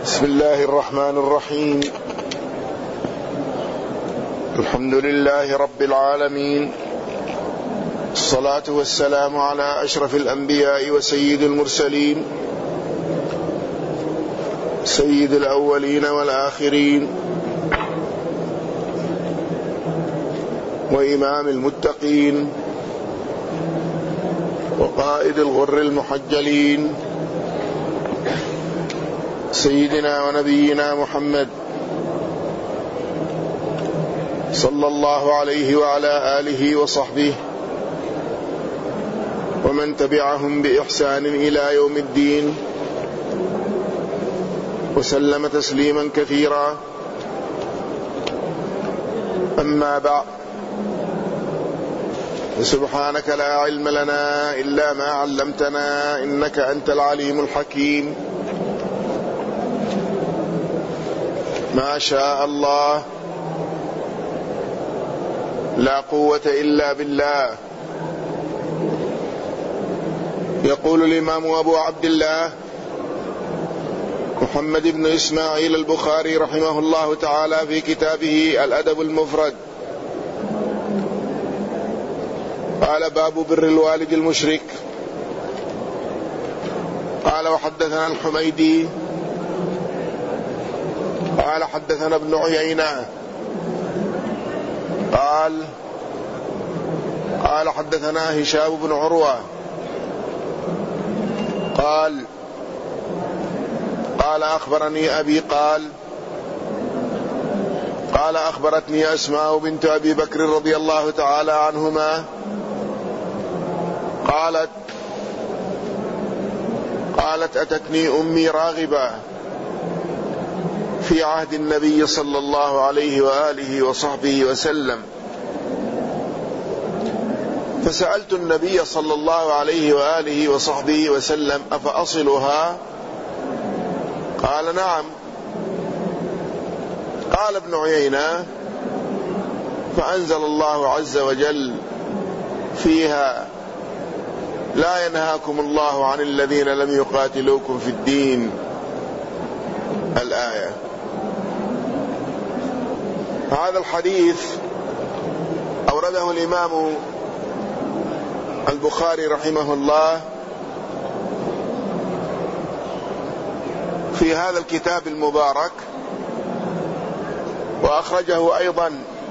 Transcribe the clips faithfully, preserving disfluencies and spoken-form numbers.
بسم الله الرحمن الرحيم. الحمد لله رب العالمين، الصلاة والسلام على أشرف الأنبياء وسيد المرسلين، سيد الأولين والآخرين، وإمام المتقين، وقائد الغر المحجلين، سيدنا ونبينا محمد صلى الله عليه وعلى آله وصحبه ومن تبعهم بإحسان إلى يوم الدين، وسلم تسليما كثيرا. أما بعد، سبحانك لا علم لنا إلا ما علمتنا إنك أنت العليم الحكيم. ما شاء الله لا قوة إلا بالله. يقول الإمام أبو عبد الله محمد بن إسماعيل البخاري رحمه الله تعالى في كتابه الأدب المفرد، قال: باب بر الوالد المشرك. قال: وحدثنا الحميدي قال: حدثنا ابن عيينة قال قال حدثنا هشام بن عروة قال قال أخبرني أبي قال قال أخبرتني أسماء بنت أبي بكر رضي الله تعالى عنهما قالت قالت أتتني أمي راغبة في عهد النبي صلى الله عليه وآله وصحبه وسلم، فسألت النبي صلى الله عليه وآله وصحبه وسلم: أفأصلها؟ قال: نعم. قال ابن عيينة: فأنزل الله عز وجل فيها: لا ينهاكم الله عن الذين لم يقاتلوكم في الدين، الآية. هذا الحديث أورده الإمام البخاري رحمه الله في هذا الكتاب المبارك، وأخرجه أيضا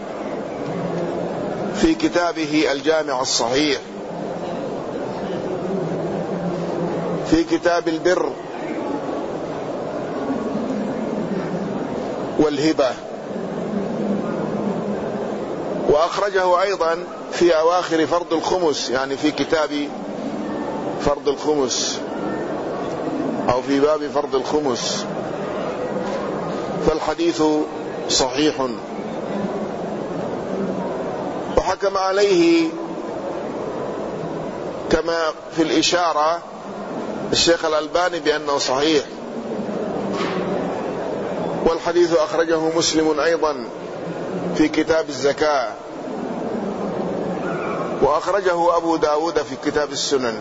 في كتابه الجامع الصحيح في كتاب البر والهبة، وأخرجه أيضا في أواخر فرض الخمس، يعني في كتاب فرض الخمس أو في باب فرض الخمس، فالحديث صحيح. وحكم عليه كما في الإشارة الشيخ الألباني بأنه صحيح. والحديث أخرجه مسلم أيضا في كتاب الزكاة، وأخرجه أبو داود في كتاب السنن.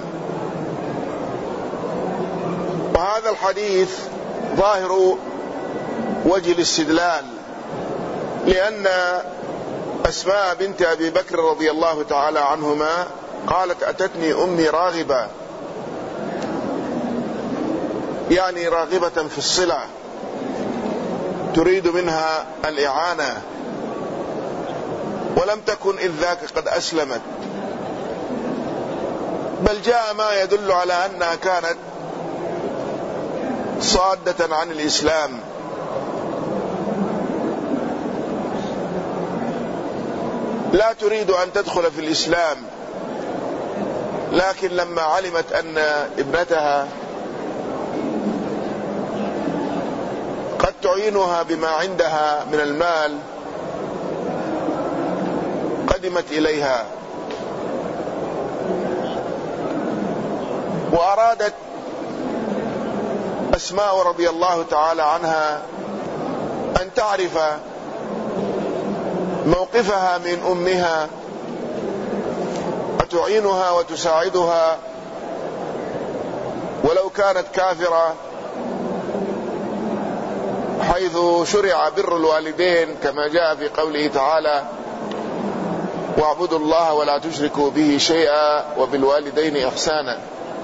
وهذا الحديث ظاهر وجه الاستدلال، لأن أسماء بنت أبي بكر رضي الله تعالى عنهما قالت: أتتني أمي راغبة، يعني راغبة في الصلة، تريد منها الإعانة، ولم تكن إذ ذاك قد أسلمت، بل جاء ما يدل على أنها كانت صادة عن الإسلام. لا تريد أن تدخل في الإسلام، لكن لما علمت أن ابنتها قد تعينها بما عندها من المال قدمت إليها، وأرادت أسماء رضي الله تعالى عنها أن تعرف موقفها من أمها، أتعينها وتساعدها ولو كانت كافرة حيث شرع بر الوالدين كما جاء في قوله تعالى: واعبدوا الله ولا تشركوا به شيئا وبالوالدين إحسانا.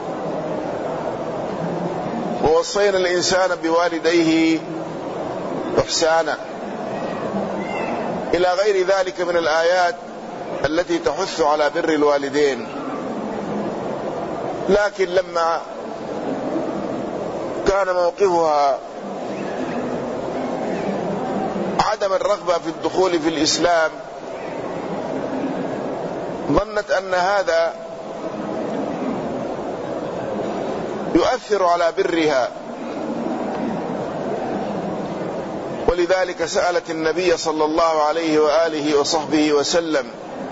ووصينا الإنسان بوالديه إحسانا، إلى غير ذلك من الآيات التي تحث على بر الوالدين. لكن لما كان موقفها عدم الرغبة في الدخول في الإسلام، ظنت أن هذا يؤثر على برها، ولذلك سألت النبي صلى الله عليه وآله وصحبه وسلم: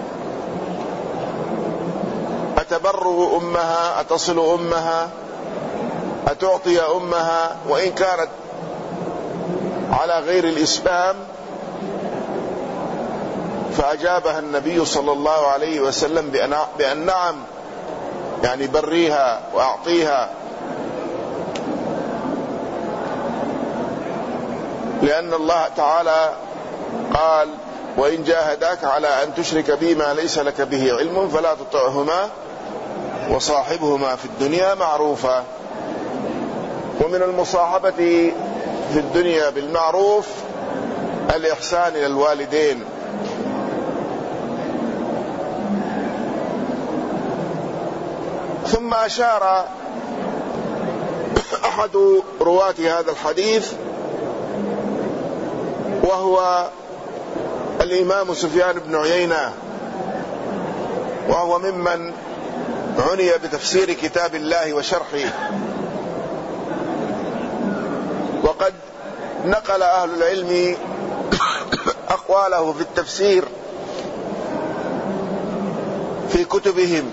أتبر أمها؟ أتصل أمها؟ أتعطي أمها وإن كانت على غير الإسلام؟ فأجابها النبي صلى الله عليه وسلم بأن نعم، يعني بريها وأعطيها، لأن الله تعالى قال: وإن جاهداك على أن تشرك بي ما ليس لك به علم فلا تطعهما وصاحبهما في الدنيا معروفا. ومن المصاحبة في الدنيا بالمعروف الإحسان إلى الوالدين. ثم أشار أحد رواة هذا الحديث وهو الإمام سفيان بن عيينة، وهو ممن عني بتفسير كتاب الله وشرحه، وقد نقل أهل العلم أقواله في التفسير في كتبهم.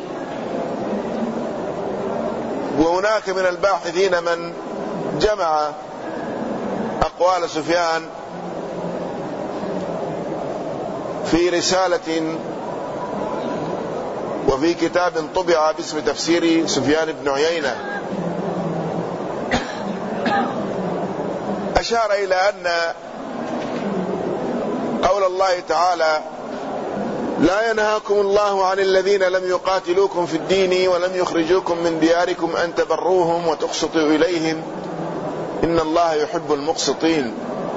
وهناك من الباحثين من جمع أقوال سفيان في رسالة وفي كتاب طبع باسم تفسير سفيان بن عيينة. أشار إلى أن قول الله تعالى: لا ينهاكم الله عن الذين لم يقاتلوكم في الدين ولم يخرجوكم من دياركم أن تبروهم وتقسطوا إليهم إن الله يحب المقسطين،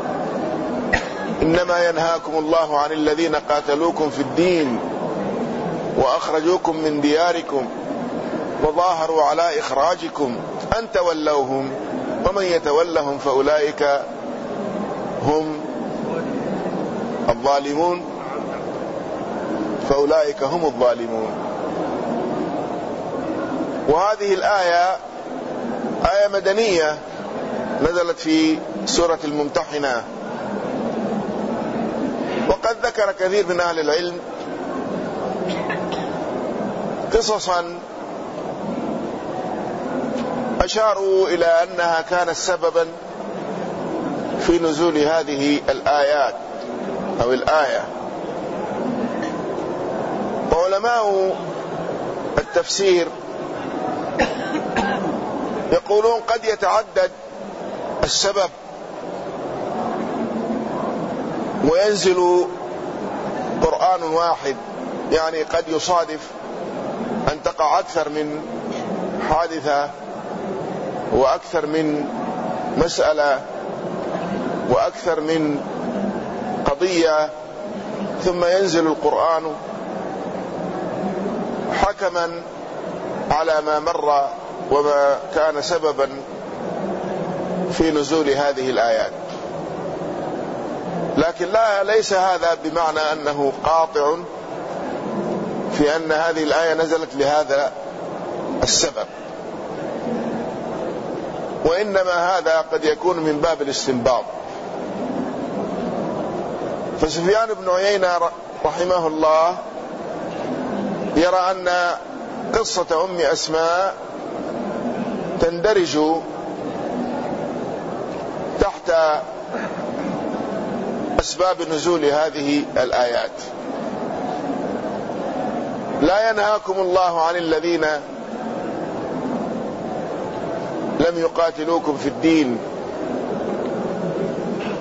إنما ينهاكم الله عن الذين قاتلوكم في الدين وأخرجوكم من دياركم وظاهروا على إخراجكم أن تولوهم ومن يتولهم فأولئك هم الظالمون فأولئك هم الظالمون. وهذه الآية آية مدنية نزلت في سورة الممتحنة. وقد ذكر كثير من أهل العلم قصصا أشاروا إلى أنها كانت سببا في نزول هذه الآيات أو الآية. وعلماء التفسير يقولون قد يتعدد السبب وينزل قرآن واحد، يعني قد يصادف أن تقع أكثر من حادثة وأكثر من مسألة وأكثر من قضية، ثم ينزل القرآن حكما على ما مر وما كان سببا في نزول هذه الآيات. لكن لا ليس هذا بمعنى أنه قاطع في أن هذه الآية نزلت لهذا السبب، وإنما هذا قد يكون من باب الاستنباط. فسفيان بن عيينة رحمه الله يرى أن قصة أم أسماء تندرج تحت أسباب نزول هذه الآيات. لا ينهاكم الله عن الذين لم يقاتلوكم في الدين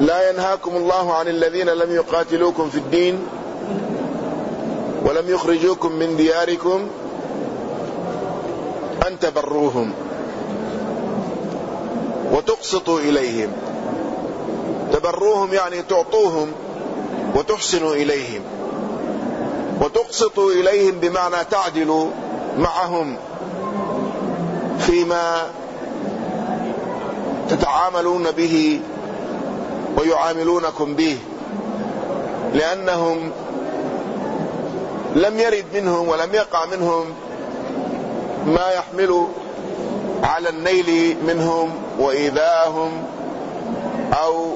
لا ينهاكم الله عن الذين لم يقاتلوكم في الدين ولم يخرجوكم من دياركم أن تبروهم وتقسطوا إليهم. تبروهم يعني تعطوهم وتحسنوا إليهم، وتقسطوا إليهم بمعنى تعدلوا معهم فيما تتعاملون به ويعاملونكم به، لأنهم لم يرد منهم ولم يقع منهم ما يحمل على النيل منهم وإيذاءهم أو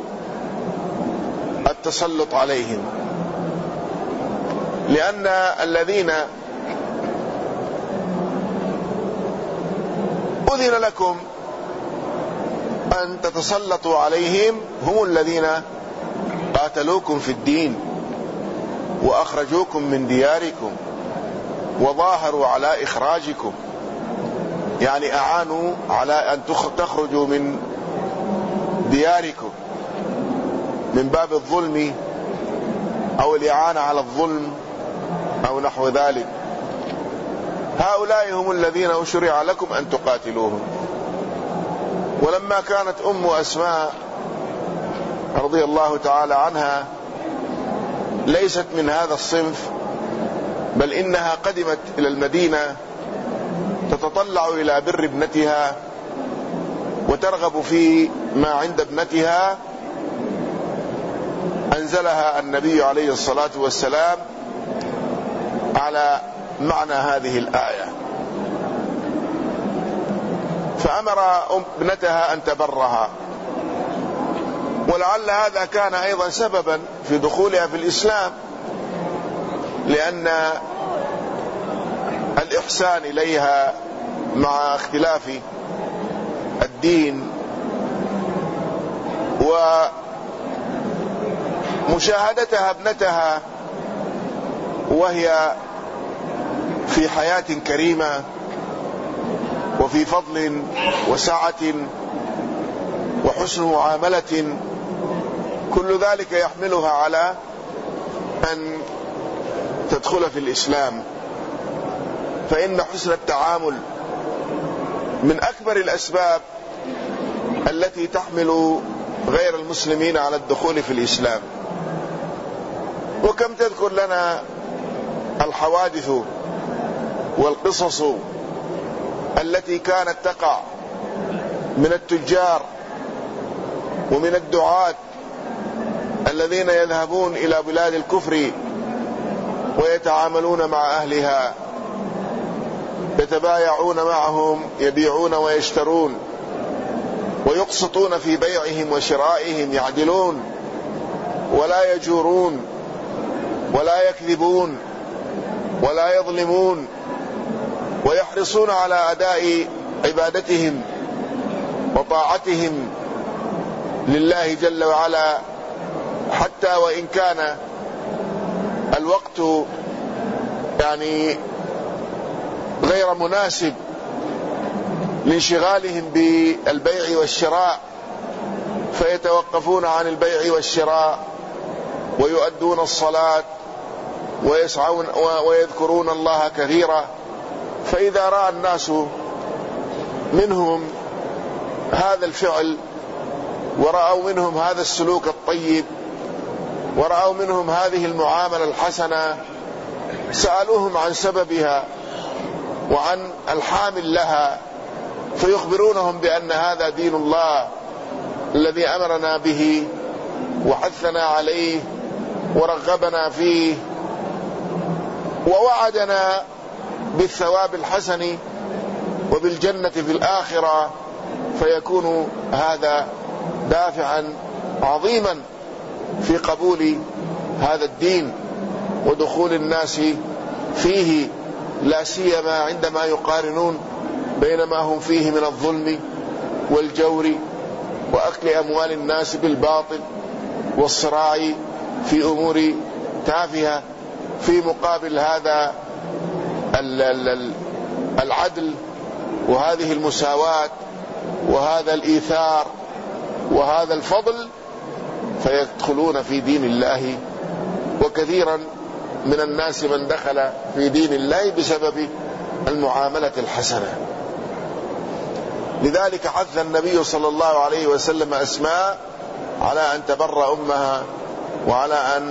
التسلط عليهم، لأن الذين أذن لكم أن تتسلطوا عليهم هم الذين قاتلوكم في الدين وأخرجوكم من دياركم وظاهروا على إخراجكم، يعني أعانوا على أن تخرجوا من دياركم من باب الظلم أو الإعانة على الظلم أو نحو ذلك. هؤلاء هم الذين أشرع لكم أن تقاتلوهم. ولما كانت أم أسماء رضي الله تعالى عنها ليست من هذا الصنف، بل إنها قدمت إلى المدينة تتطلع إلى بر ابنتها وترغب في ما عند ابنتها، أنزلها النبي عليه الصلاة والسلام على معنى هذه الآية، فأمر ابنتها أن تبرها. ولعل هذا كان أيضا سببا في دخولها في الإسلام، لأن الإحسان إليها مع اختلاف الدين ومشاهدتها ابنتها وهي في حياة كريمة وفي فضل وسعة وحسن معاملة، كل ذلك يحملها على أن تدخل في الإسلام. فإن حسن التعامل من أكبر الأسباب التي تحمل غير المسلمين على الدخول في الإسلام. وكم تذكر لنا الحوادث والقصص التي كانت تقع من التجار ومن الدعاة الذين يذهبون إلى بلاد الكفر ويتعاملون مع أهلها، يتبايعون معهم، يبيعون ويشترون ويقسطون في بيعهم وشرائهم، يعدلون ولا يجورون ولا يكذبون ولا يظلمون، ويحرصون على أداء عبادتهم وطاعتهم لله جل وعلا، حتى وإن كان الوقت يعني غير مناسب لانشغالهم بالبيع والشراء، فيتوقفون عن البيع والشراء ويؤدون الصلاة ويسعون ويذكرون الله كثيرا. فإذا رأى الناس منهم هذا الفعل ورأوا منهم هذا السلوك الطيب ورأوا منهم هذه المعاملة الحسنة، سألوهم عن سببها وعن الحامل لها، فيخبرونهم بأن هذا دين الله الذي أمرنا به وحثنا عليه ورغبنا فيه ووعدنا بالثواب الحسن وبالجنة في الآخرة، فيكون هذا دافعا عظيما في قبول هذا الدين ودخول الناس فيه، لا سيما عندما يقارنون بين ما هم فيه من الظلم والجور وأكل أموال الناس بالباطل والصراع في أمور تافهة، في مقابل هذا العدل وهذه المساواة وهذا الإيثار وهذا الفضل فيدخلون في دين الله، وكثيرا من الناس من دخل في دين الله بسبب المعاملة الحسنة. لذلك حث النبي صلى الله عليه وسلم أسماء على أن تبر أمها، وعلى أن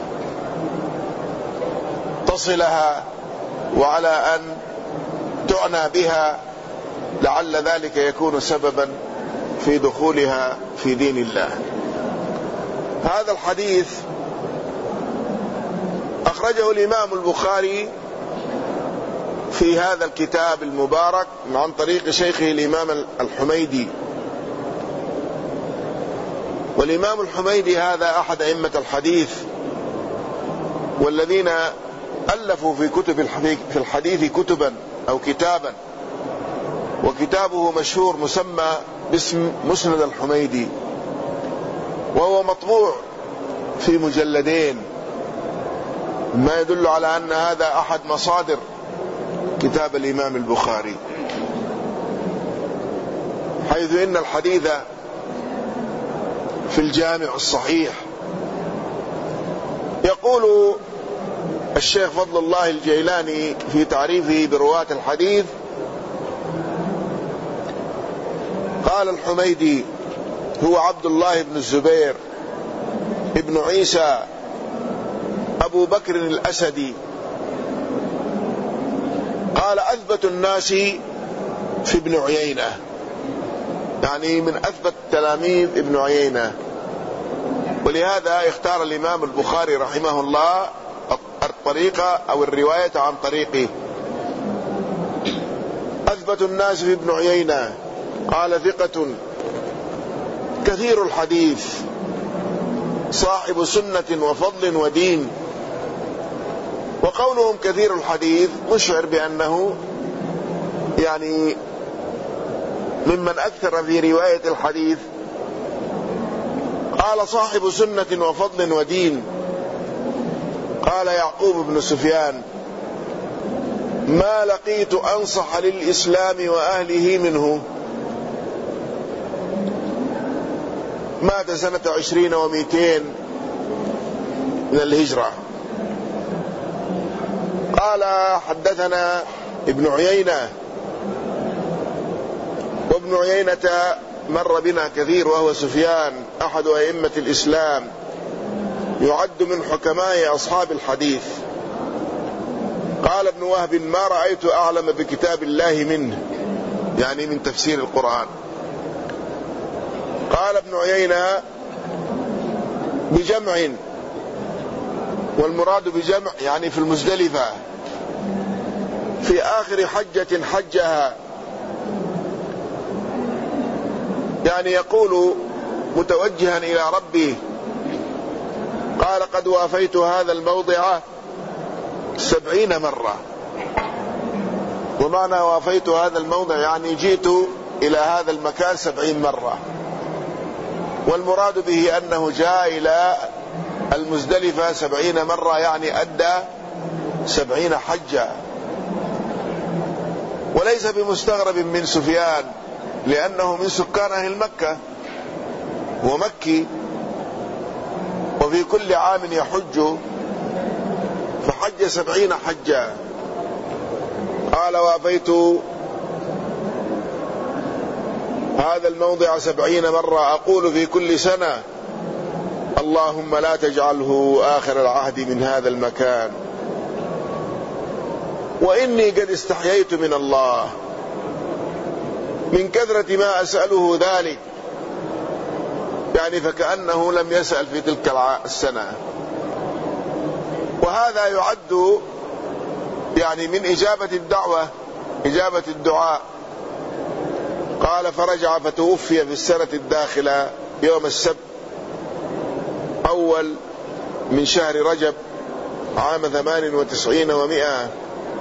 تصلها، وعلى أن تعنى بها، لعل ذلك يكون سببا في دخولها في دين الله. هذا الحديث أخرجه الإمام البخاري في هذا الكتاب المبارك عن طريق شيخه الإمام الحميدي. والإمام الحميدي هذا أحد أئمة الحديث، والذين ألفوا في كتب في الحديث كتبا أو كتابا، وكتابه مشهور مسمى باسم مسند الحميدي، وهو مطبوع في مجلدين، ما يدل على أن هذا أحد مصادر كتاب الإمام البخاري، حيث إن الحديث في الجامع الصحيح. يقول الشيخ فضل الله الجيلاني في تعريفه برواة الحديث: قال الحميدي: هو عبد الله بن الزبير ابن عيسى أبو بكر الأسدي. قال: أثبت الناس في ابن عيينة، يعني من أثبت تلاميذ ابن عيينة. ولهذا اختار الإمام البخاري رحمه الله الطريقة أو الرواية عن طريقه. أثبت الناس في ابن عيينة، قال: ثقة كثير الحديث، صاحب سنة وفضل ودين. وقولهم كثير الحديث مشعر بأنه يعني ممن أكثر في رواية الحديث. قال: صاحب سنة وفضل ودين. قال يعقوب بن سفيان: ما لقيت أنصح للإسلام وأهله منه. مات سنة عشرين ومئتين من الهجرة. قال: حدثنا ابن عيينة، وابن عيينة مر بنا كثير، وهو سفيان أحد أئمة الإسلام، يعد من حكماء أصحاب الحديث. قال ابن وهب: ما رأيت أعلم بكتاب الله منه، يعني من تفسير القرآن. قال ابن عيينة: بجمع، والمراد بجمع يعني في المزدلفة، في آخر حجة حجها، يعني يقول متوجها إلى ربه. قال: قد وافيت هذا الموضع سبعين مرة. ومعنى وافيت هذا الموضع يعني جئت إلى هذا المكان سبعين مرة، والمراد به أنه جاء إلى المزدلفة سبعين مرة، يعني أدى سبعين حجة. وليس بمستغرب من سفيان، لأنه من سكان أهل مكة ومكي، وفي كل عام يحج، فحج سبعين حجة. قال: وافيت هذا الموضع سبعين مرة، أقول في كل سنة: اللهم لا تجعله آخر العهد من هذا المكان، وإني قد استحييت من الله من كثرة ما أسأله ذلك، يعني فكأنه لم يسأل في تلك السنة. وهذا يعد يعني من إجابة الدعوة، إجابة الدعاء. قال: فرجع فتوفي في السنة الداخلة يوم السبت أول من شهر رجب عام ثمان وتسعين ومئة،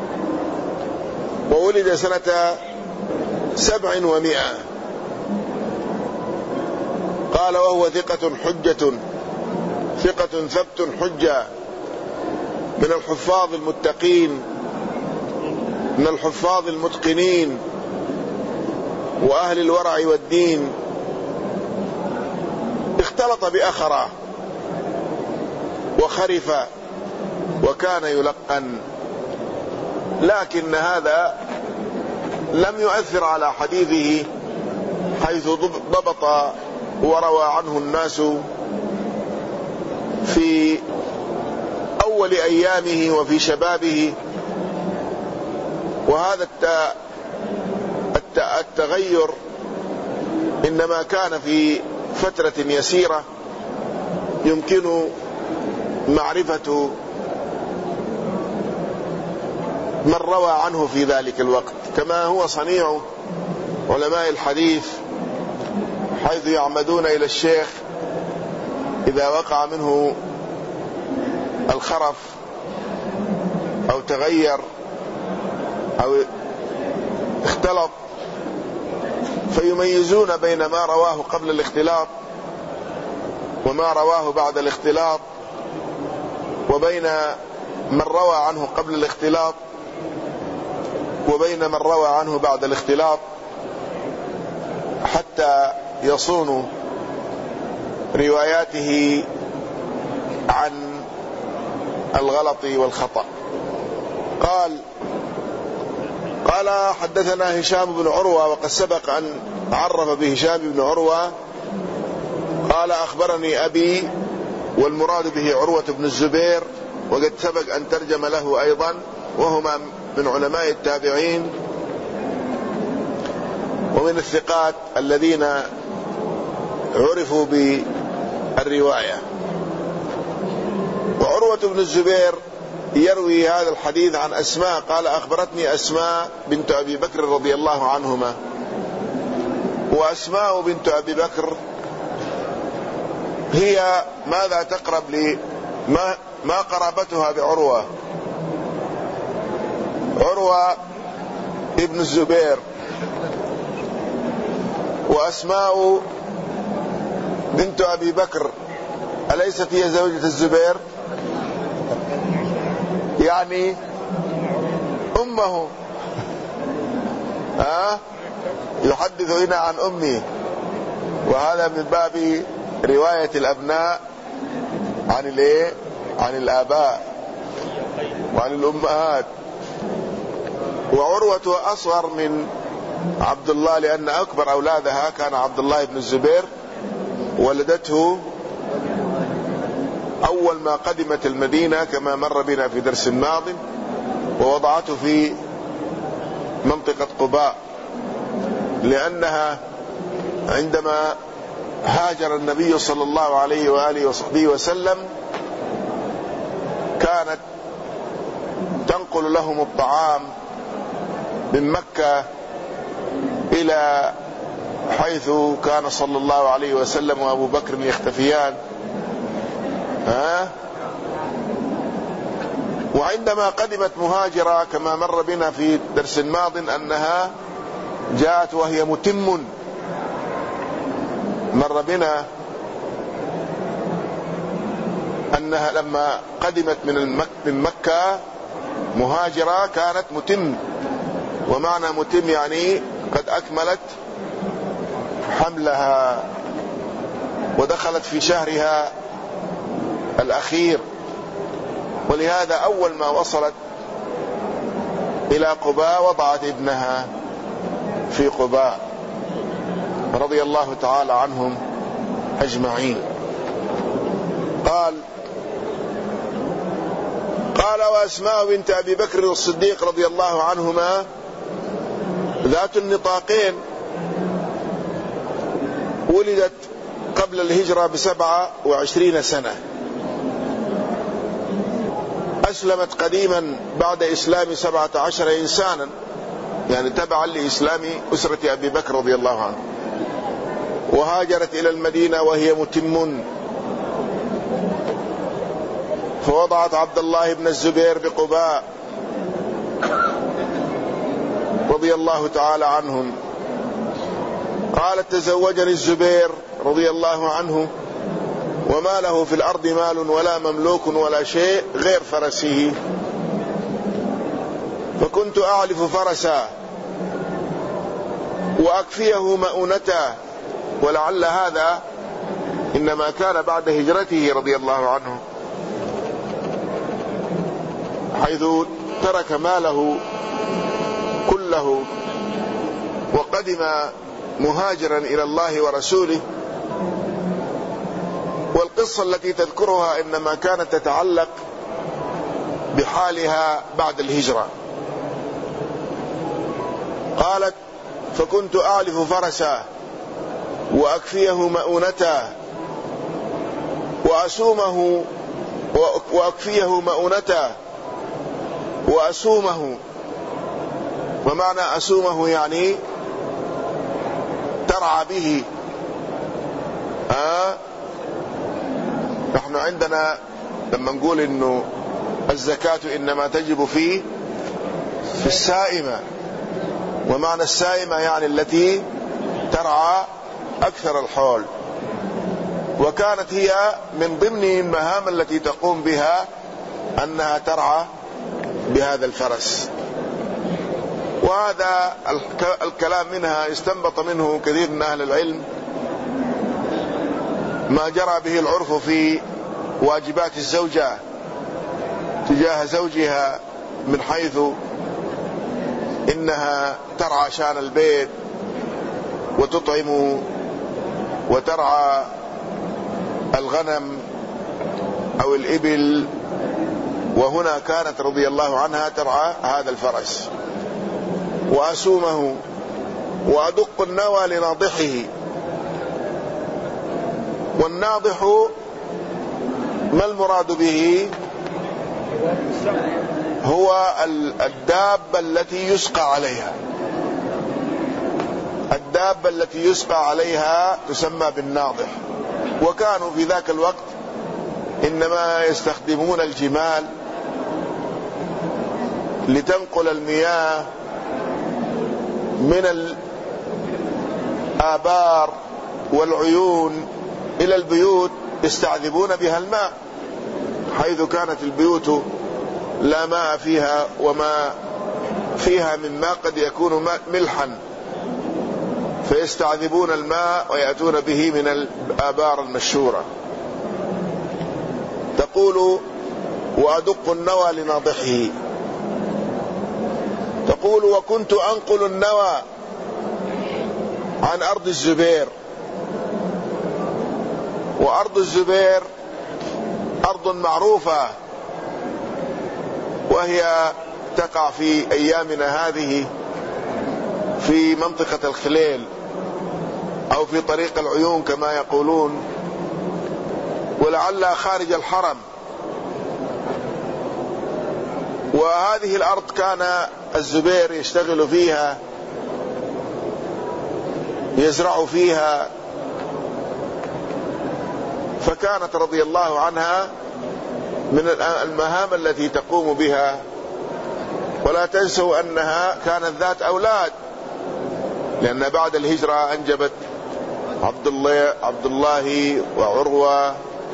وولد سنة سبع ومئة. قال: وهو ثقة حجة، ثقة ثبت حجة، من الحفاظ المتقين، من الحفاظ المتقنين، وأهل الورع والدين. فاختلط بأخرى وخرف وكان يلقن، لكن هذا لم يؤثر على حديثه، حيث ضبط وروى عنه الناس في أول أيامه وفي شبابه. وهذا التغير إنما كان في فترة يسيرة يمكن معرفة من روى عنه في ذلك الوقت، كما هو صنيع علماء الحديث، حيث يعمدون إلى الشيخ إذا وقع منه الخرف أو تغير أو اختلط، فيميزون بين ما رواه قبل الاختلاط وما رواه بعد الاختلاط، وبين من روى عنه قبل الاختلاط وبين من روى عنه بعد الاختلاط، حتى يصون رواياته عن الغلط والخطأ. قال قال حدثنا هشام بن عروة، وقد سبق أن عرف بهشام بن عروة. قال أخبرني أبي، والمراد به عروة بن الزبير، وقد سبق أن ترجم له أيضا، وهما من علماء التابعين ومن الثقات الذين عرفوا بالرواية. وعروة بن الزبير يروي هذا الحديث عن أسماء، قال أخبرتني أسماء بنت أبي بكر رضي الله عنهما. وأسماء بنت أبي بكر هي ماذا تقرب لي ما, ما قرابتها بعروة؟ عروة ابن الزبير. وأسماء بنت أبي بكر أليست هي زوجة الزبير؟ يعني أمه. ها يحدث هنا عن أمي، وهذا من باب رواية الأبناء عن الايه عن الآباء وعن الأمهات. وعروة أصغر من عبد الله، لأن أكبر أولادها كان عبد الله بن الزبير، ولدته أول ما قدمت المدينة كما مر بنا في درس ماض، ووضعته في منطقة قباء، لأنها عندما هاجر النبي صلى الله عليه وآله وصحبه وسلم كانت تنقل لهم الطعام من مكة إلى حيث كان صلى الله عليه وسلم وأبو بكر يختفيان. ها؟ وعندما قدمت مهاجرة كما مر بنا في درس ماض أنها جاءت وهي متم، مر بنا أنها لما قدمت من مكة مهاجرة كانت متم، ومعنى متم يعني قد أكملت حملها ودخلت في شهرها الأخير. ولهذا أول ما وصلت إلى قباء وضعت ابنها في قباء رضي الله تعالى عنهم أجمعين. قال قال وأسماء بنت أبي بكر الصديق رضي الله عنهما ذات النطاقين، ولدت قبل الهجرة بسبعة وعشرين سنة، أسلمت قديما بعد إسلام سبعة عشر إنسانا، يعني تبعا لإسلام أسرة أبي بكر رضي الله عنه، وهاجرت إلى المدينة وهي متم، فوضعت عبد الله بن الزبير بقباء رضي الله تعالى عنهم. قالت تزوجني الزبير رضي الله عنه وما له في الأرض مال ولا مملوك ولا شيء غير فرسه، فكنت أعلف فرسا وأكفيه مؤونته. ولعل هذا إنما كان بعد هجرته رضي الله عنه، حيث ترك ماله كله وقدم مهاجرا إلى الله ورسوله. والقصة التي تذكرها إنما كانت تتعلق بحالها بعد الهجرة. قالت: فكنت أعلف فرسا وأكفيه مؤونته وأسومه وأكفيه مؤونته وأسومه. ومعنى أسومه يعني ترعى به. آه نحن عندنا لما نقول إنه الزكاة إنما تجب في في السائمة، ومعنى السائمة يعني التي ترعى أكثر الحول. وكانت هي من ضمن المهام التي تقوم بها أنها ترعى بهذا الفرس. وهذا الكلام منها استنبط منه كثير من أهل العلم ما جرى به العرف في واجبات الزوجة تجاه زوجها، من حيث إنها ترعى شان البيت وتطعم وترعى الغنم أو الإبل. وهنا كانت رضي الله عنها ترعى هذا الفرس. وأسومه وأدق النوى لناضحه. والناضح ما المراد به؟ هو الدابة التي يسقى عليها. الدابة التي يسقى عليها تسمى بالناضح. وكانوا في ذاك الوقت إنما يستخدمون الجمال لتنقل المياه من الآبار والعيون إلى البيوت، يستعذبون بها الماء، حيث كانت البيوت لا ماء فيها، وما فيها من ماء قد يكون ماء ملحا، فيستعذبون الماء ويأتون به من الآبار المشهورة. تقول: وأدق النوى لناضحه. تقول: وكنت أنقل النوى عن أرض الزبير. وأرض الزبير أرض معروفة، وهي تقع في أيامنا هذه في منطقة الخليل أو في طريق العيون كما يقولون، ولعلها خارج الحرم. وهذه الأرض كان الزبير يشتغل فيها، يزرع فيها. فكانت رضي الله عنها من المهام التي تقوم بها. ولا تنسوا أنها كانت ذات أولاد، لأن بعد الهجرة أنجبت عبد الله عبد الله وعروة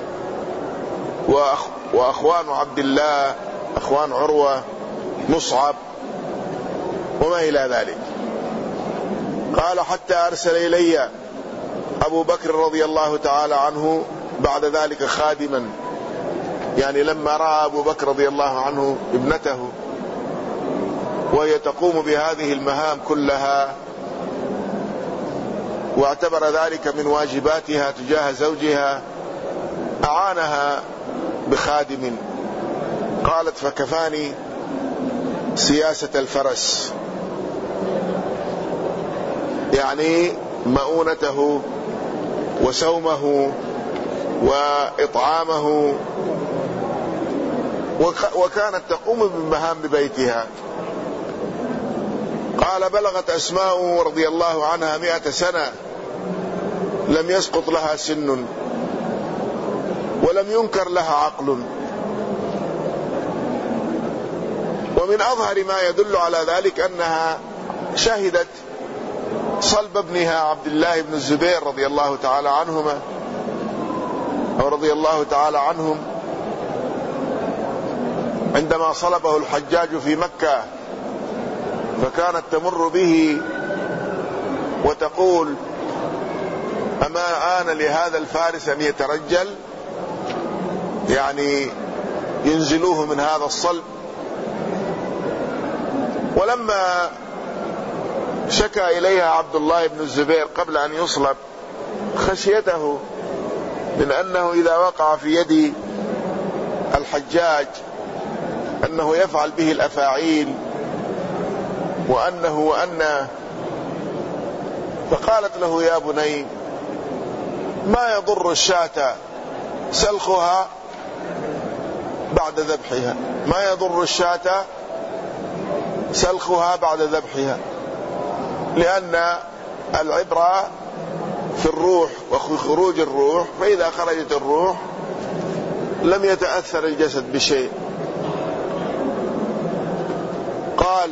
وأخ وأخوان عبد الله، أخوان عروة، مصعب وما إلى ذلك. قال: حتى أرسل إلي أبو بكر رضي الله تعالى عنه بعد ذلك خادما. يعني لما رأى أبو بكر رضي الله عنه ابنته وهي تقوم بهذه المهام كلها، واعتبر ذلك من واجباتها تجاه زوجها، أعانها بخادم. قالت: فكفاني سياسة الفرس، يعني مؤونته وسومه وإطعامه، وكانت تقوم بمهام ببيتها. قال: بلغت أسماء رضي الله عنها مئة سنة لم يسقط لها سن ولم ينكر لها عقل. ومن أظهر ما يدل على ذلك أنها شهدت صلب ابنها عبد الله بن الزبير رضي الله تعالى عنهما أو رضي الله تعالى عنهم، عندما صلبه الحجاج في مكة، فكانت تمر به وتقول: أما آن لهذا الفارس أن يترجل، يعني ينزلوه من هذا الصلب. ولما شكى إليها عبد الله بن الزبير قبل أن يصلب خشيته من أنه إذا وقع في يد الحجاج أنه يفعل به الأفاعيل وأنه وأنه، فقالت له: يا بني، ما يضر الشاة سلخها بعد ذبحها، ما يضر الشاة سلخها بعد ذبحها، لأن العبرة في الروح وخروج الروح، فإذا خرجت الروح لم يتأثر الجسد بشيء. قال: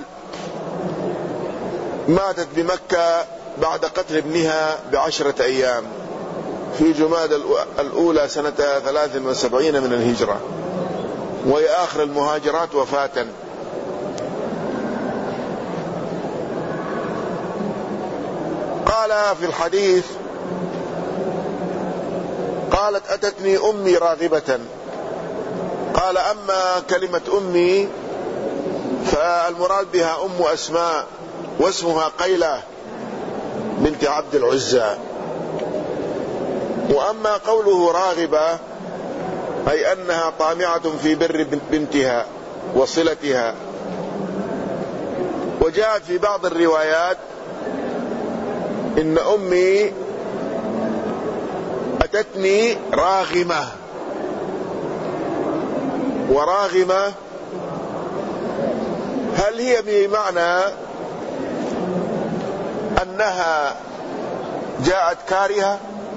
ماتت بمكة بعد قتل ابنها بعشرة أيام في جماد الأولى سنة ثلاث وسبعين من الهجرة، وهي آخر المهاجرات وفاة. قال في الحديث: قالت: أتتني أمي راغبة. قال: أما كلمة أمي فالمراد بها أم أسماء، واسمها قيلة بنت عبد العزى. وأما قوله راغبة أي أنها طامعة في بر بنتها وصلتها. وجاء في بعض الروايات إن أمي أتتني راغمة، وراغمة هل هي بمعنى أنها جاءت كارهة؟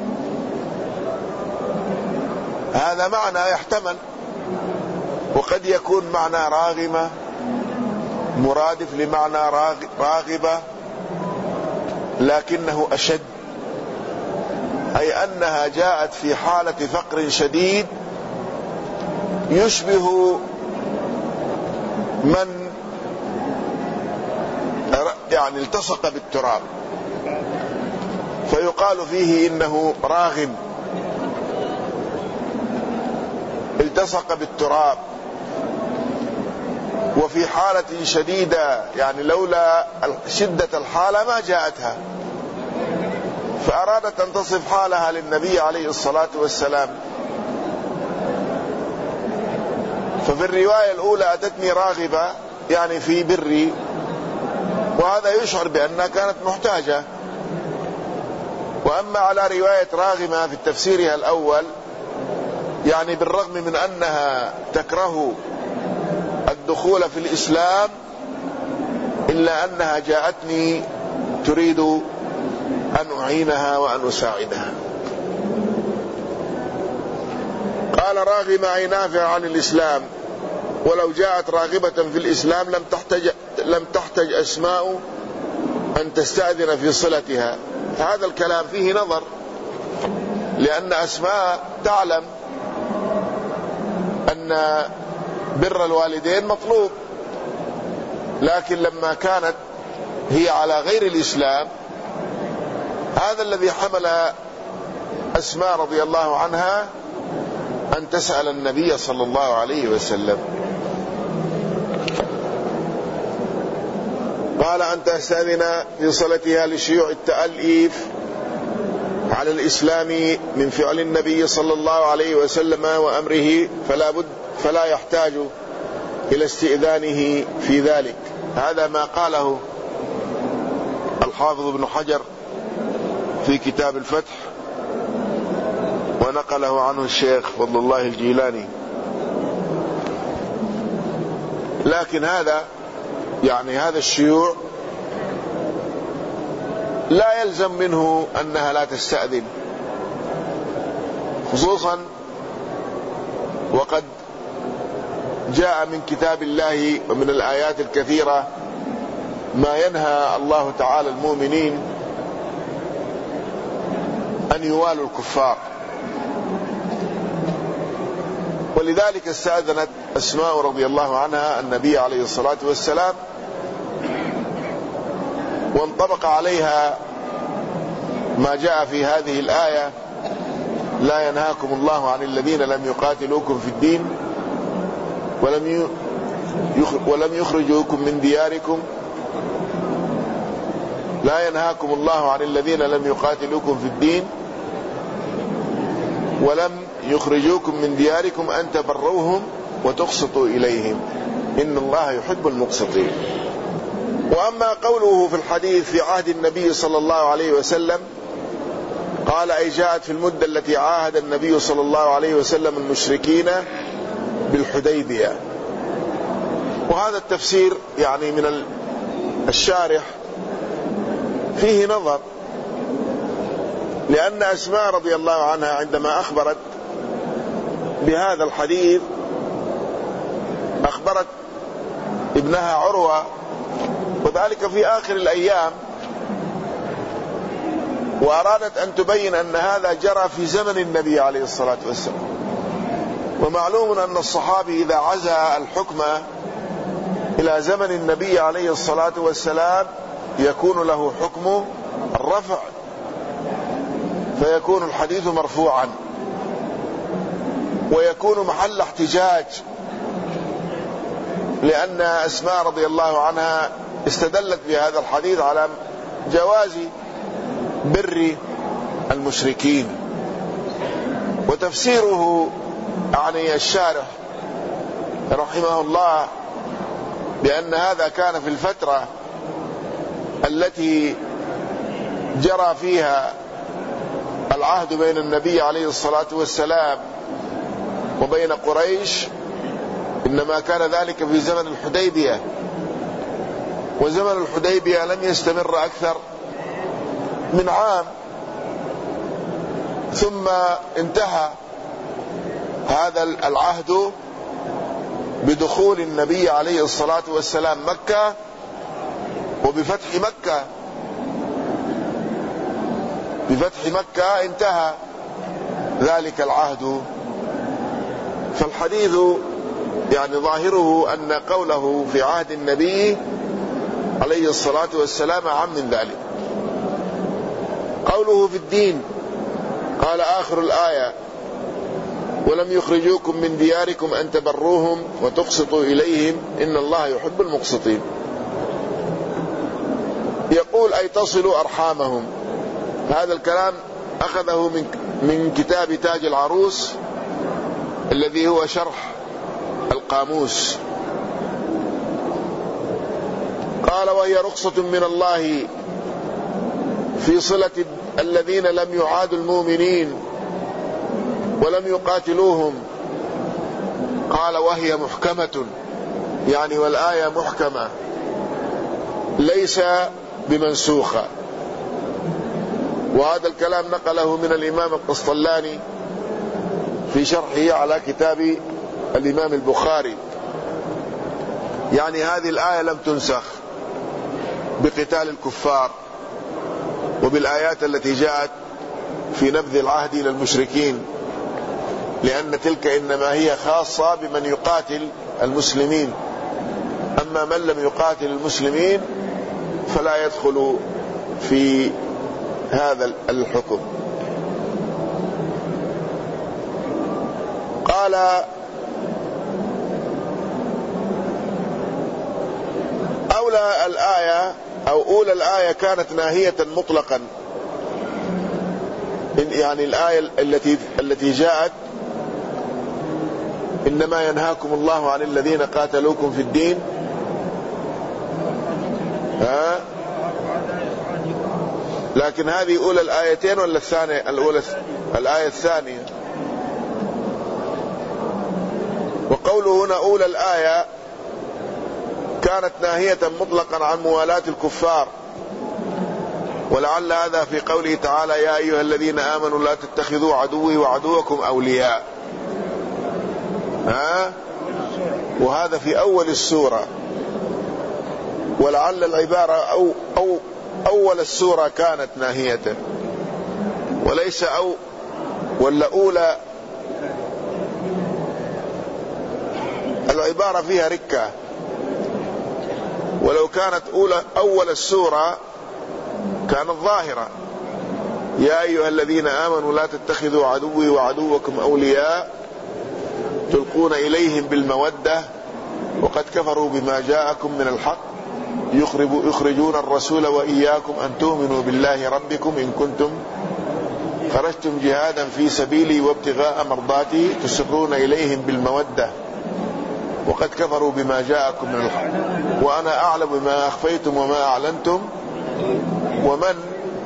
هذا معنى يحتمل، وقد يكون معنى راغمة مرادف لمعنى راغبة لكنه أشد، أي أنها جاءت في حالة فقر شديد يشبه من يعني التصق بالتراب، فيقال فيه إنه راغم التصق بالتراب وفي حالة شديدة، يعني لولا شدة الحالة ما جاءتها، فأرادت أن تصف حالها للنبي عليه الصلاة والسلام. ففي الرواية الأولى أتتني راغبة يعني في بري، وهذا يشعر بأنها كانت محتاجة. وأما على رواية راغمة في تفسيرها الأول يعني بالرغم من أنها تكره الدخول في الإسلام إلا أنها جاءتني تريد أن أعينها وأن أساعدها. قال: راغمة أي نافع عن الإسلام، ولو جاءت راغبة في الإسلام لم تحتج, لم تحتج أسماء أن تستأذن في صلتها. هذا الكلام فيه نظر، لأن أسماء تعلم أن بر الوالدين مطلوب، لكن لما كانت هي على غير الإسلام هذا الذي حمل أسماء رضي الله عنها أن تسأل النبي صلى الله عليه وسلم. قال: أن تستأذن في صلتها لشيوع التأليف على الإسلام من فعل النبي صلى الله عليه وسلم وأمره، فلا بد فلا يحتاج إلى استئذانه في ذلك. هذا ما قاله الحافظ ابن حجر في كتاب الفتح، ونقله عنه الشيخ فضل الله الجيلاني. لكن هذا يعني هذا الشيوع لا يلزم منه أنها لا تستأذن، خصوصا وقد جاء من كتاب الله ومن الآيات الكثيرة ما ينهى الله تعالى المؤمنين أن يوالوا الكفار. ولذلك استأذنت أسماء رضي الله عنها النبي عليه الصلاة والسلام، وانطبق عليها ما جاء في هذه الآية: لا ينهاكم الله عن الذين لم يقاتلوكم في الدين ولم ولم يخرجوكم من دياركم لا ينهاكم الله عن الذين لم يقاتلوكم في الدين ولم يخرجوكم من دياركم أن تبروهم وتقسطوا إليهم إن الله يحب المقسطين. وأما قوله في الحديث في عهد النبي صلى الله عليه وسلم، قال: أي جاءت في المدة التي عاهد النبي صلى الله عليه وسلم المشركين بالحديبية. وهذا التفسير يعني من الشارح فيه نظر، لأن أسماء رضي الله عنها عندما أخبرت بهذا الحديث أخبرت ابنها عروة، وذلك في آخر الأيام، وأرادت أن تبين أن هذا جرى في زمن النبي عليه الصلاة والسلام. ومعلوم أن الصحابي إذا عزى الحكم إلى زمن النبي عليه الصلاة والسلام يكون له حكم الرفع، فيكون الحديث مرفوعا ويكون محل احتجاج، لأن أسماء رضي الله عنها استدلت بهذا الحديث على جواز بر المشركين. وتفسيره يعني الشارح رحمه الله بأن هذا كان في الفترة التي جرى فيها العهد بين النبي عليه الصلاة والسلام وبين قريش، إنما كان ذلك في زمن الحديبية، وزمن الحديبية لم يستمر أكثر من عام، ثم انتهى هذا العهد بدخول النبي عليه الصلاة والسلام مكة وبفتح مكة. بفتح مكة انتهى ذلك العهد. فالحديث يعني ظاهره أن قوله في عهد النبي عليه الصلاة والسلام عام من ذلك. قوله في الدين، قال آخر الآية: ولم يخرجوكم من دياركم أن تبروهم وتقسطوا إليهم إن الله يحب المقسطين. يقول: أي تصلوا أرحامهم. هذا الكلام أخذه من من كتاب تاج العروس الذي هو شرح القاموس. قال: وهي رخصة من الله في صلة الذين لم يعادوا المؤمنين ولم يقاتلوهم. قال: وهي محكمة، يعني والآية محكمة ليس بمنسوخة. وهذا الكلام نقله من الإمام القسطلاني في شرحه على كتاب الإمام البخاري، يعني هذه الآية لم تنسخ بقتال الكفار وبالآيات التي جاءت في نبذ العهد إلى المشركين، لأن تلك إنما هي خاصة بمن يقاتل المسلمين، أما من لم يقاتل المسلمين فلا يدخل في هذا الحكم. قال: أولى الآية أو أولى الآية كانت ناهية مطلقا، يعني الآية التي التي جاءت: إنما ينهاكم الله عن الذين قاتلوكم في الدين. ها؟ لكن هذه أولى الآيتين ولا الثانية؟ الأولى الآية الثانية. وقوله هنا أولى الآية كانت ناهية مطلقا عن موالاة الكفار، ولعل هذا في قوله تعالى: يا أيها الذين آمنوا لا تتخذوا عدوي وعدوكم أولياء. ها؟ وهذا في أول السورة، ولعل العبارة أو أو أول السورة كانت ناهية وليس أو ولا أولى. العبارة فيها ركة، ولو كانت أولى أول السورة كانت ظاهرة، يا أيها الذين آمنوا لا تتخذوا عدوي وعدوكم أولياء تلقون إليهم بالمودة وقد كفروا بما جاءكم من الحق يخرجون الرسول وإياكم أن تؤمنوا بالله ربكم إن كنتم خرجتم جهادا في سبيلي وابتغاء مرضاتي تسرون إليهم بالمودة وقد كفروا بما جاءكم من الحق وأنا أعلم بما أخفيتم وما أعلنتم ومن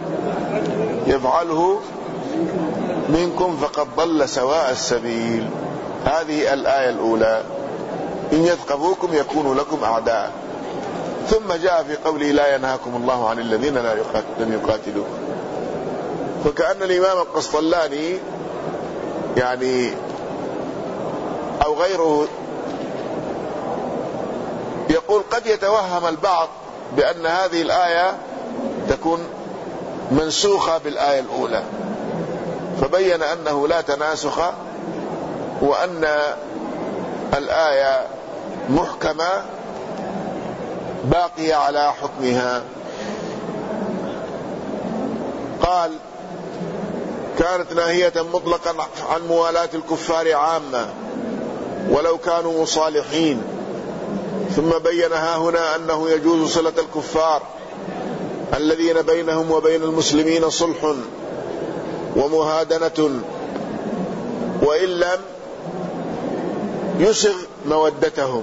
يفعله منكم فقد ضل سواء السبيل. هذه الآية الأولى. إن يثقفوكم يكونوا لكم أعداء. ثم جاء في قوله لا ينهاكم الله عن الذين لا لم يقاتلوكم. فكأن الإمام القسطلاني يعني أو غيره يقول قد يتوهم البعض بأن هذه الآية تكون منسوخة بالآية الأولى، فبين أنه لا تناسخ وأن الآية محكمة باقية على حكمها. قال كانت ناهية مطلقا عن موالاة الكفار عامة ولو كانوا مصالحين، ثم بينها هنا أنه يجوز صلة الكفار الذين بينهم وبين المسلمين صلح ومهادنة وإن لم يسغ مودتهم.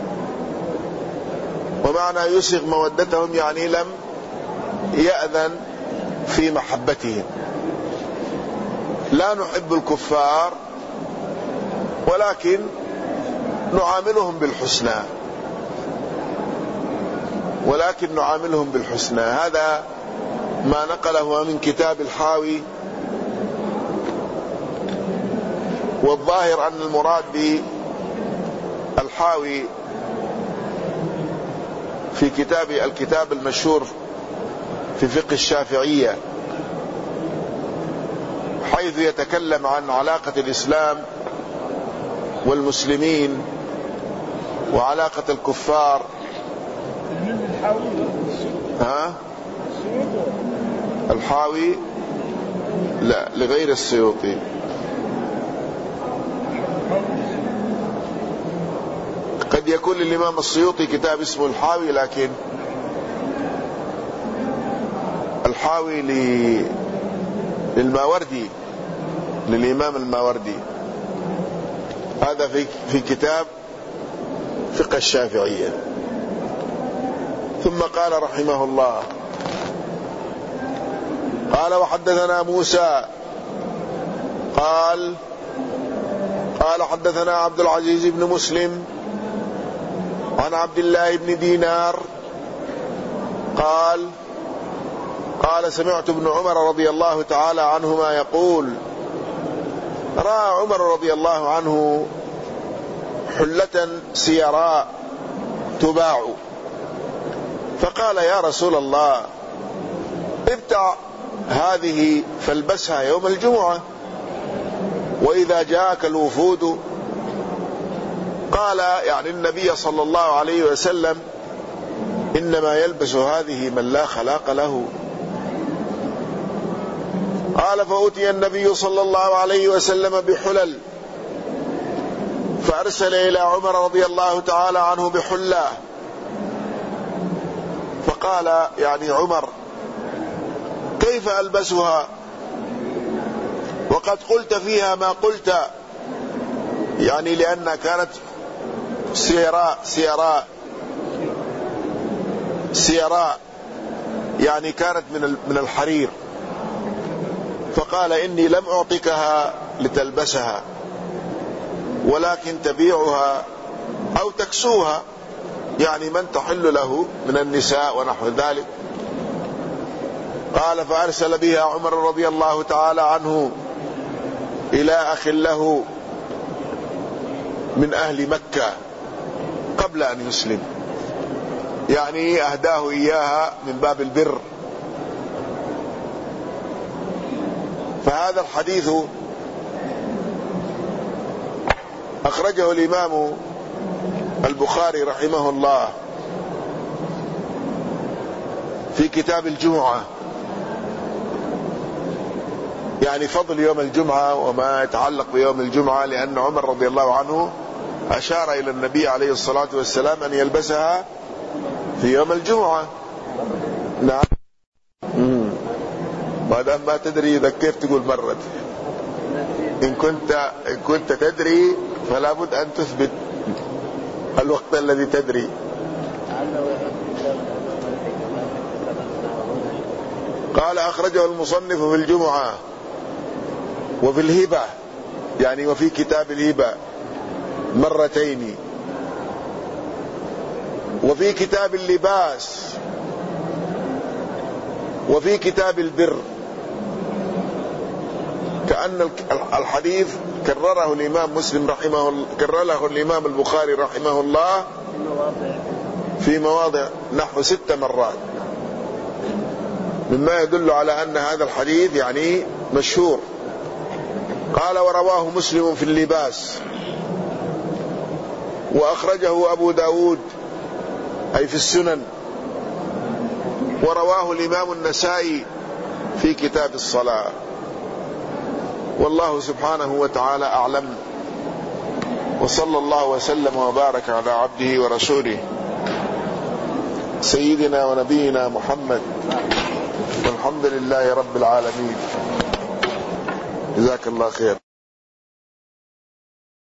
ومعنى يسغ مودتهم يعني لم يأذن في محبتهم. لا نحب الكفار ولكن نعاملهم بالحسنى ولكن نعاملهم بالحسنى. هذا ما نقله من كتاب الحاوي. والظاهر أن المراد بالحاوي في كتاب الكتاب المشهور في فقه الشافعية، حيث يتكلم عن علاقة الإسلام والمسلمين وعلاقة الكفار. ها؟ الحاوي لا، لغير السيوطي. قد يكون للإمام السيوطي كتاب اسمه الحاوي، لكن الحاوي للماوردي، للإمام الماوردي. هذا في في كتاب فقه الشافعية. ثم قال رحمه الله قال وحدثنا موسى قال قال حدثنا عبد العزيز بن مسلم عن عبد الله بن دينار قال قال سمعت ابن عمر رضي الله تعالى عنهما يقول رأى عمر رضي الله عنه حلة سيراء تباع فقال يا رسول الله ابتع هذه فالبسها يوم الجمعة وإذا جاءك الوفود. قال يعني النبي صلى الله عليه وسلم إنما يلبس هذه من لا خلاق له. قال فأتي النبي صلى الله عليه وسلم بحلل فأرسل إلى عمر رضي الله تعالى عنه بحلة، فقال يعني عمر كيف ألبسها وقد قلت فيها ما قلت، يعني لأنها كانت سيراء سيراء سيراء يعني كانت من من الحرير. فقال إني لم أعطيكها لتلبسها ولكن تبيعها أو تكسوها، يعني من تحل له من النساء ونحو ذلك. قال فأرسل بها عمر رضي الله تعالى عنه إلى أخ له من أهل مكة قبل أن يسلم، يعني أهداه إياها من باب البر. فهذا الحديث أخرجه الإمام البخاري رحمه الله في كتاب الجمعة يعني فضل يوم الجمعة وما يتعلق بيوم الجمعة، لأن عمر رضي الله عنه أشار إلى النبي عليه الصلاة والسلام أن يلبسها في يوم الجمعة. نعم. ما دام ما تدري إذا كيف تقول مرت. إن كنت إن كنت تدري فلا بد أن تثبت الوقت الذي تدري. قال أخرجه المصنف في الجمعة وفي الهبة، يعني وفي كتاب الهبة مرتين، وفي كتاب اللباس، وفي كتاب البر. كأن الحديث كرره الإمام مسلم رحمه الله، كرره الإمام البخاري رحمه الله في مواضع نحو ست مرات، مما يدل على أن هذا الحديث يعني مشهور. قال ورواه مسلم في اللباس، وأخرجه أبو داود أي في السنن، ورواه الإمام النسائي في كتاب الصلاة. والله سبحانه وتعالى أعلم، وصلى الله وسلم وبارك على عبده ورسوله سيدنا ونبينا محمد، والحمد لله رب العالمين. جزاك الله خير.